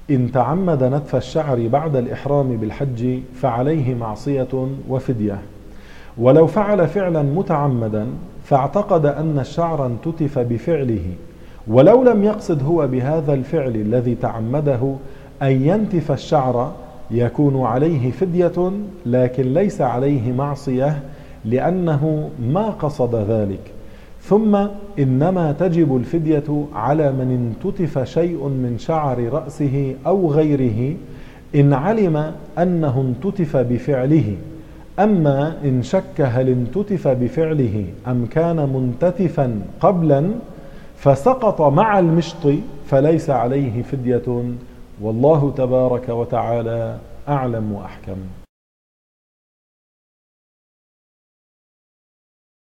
إن تعمد نتف الشعر بعد الإحرام بالحج فعليه معصية وفدية. ولو فعل فعلا متعمدا فاعتقد أن الشعر انتتف بفعله، ولو لم يقصد هو بهذا الفعل الذي تعمده أن ينتف الشعر، يكون عليه فدية لكن ليس عليه معصية لأنه ما قصد ذلك. ثم إنما تجب الفدية على من انتتف شيء من شعر رأسه أو غيره إن علم أنه انتتف بفعله. أما إن شك هل انتتف بفعله أم كان منتتفا قبلا فسقط مع المشط فليس عليه فدية، والله تبارك وتعالى أعلم وأحكم.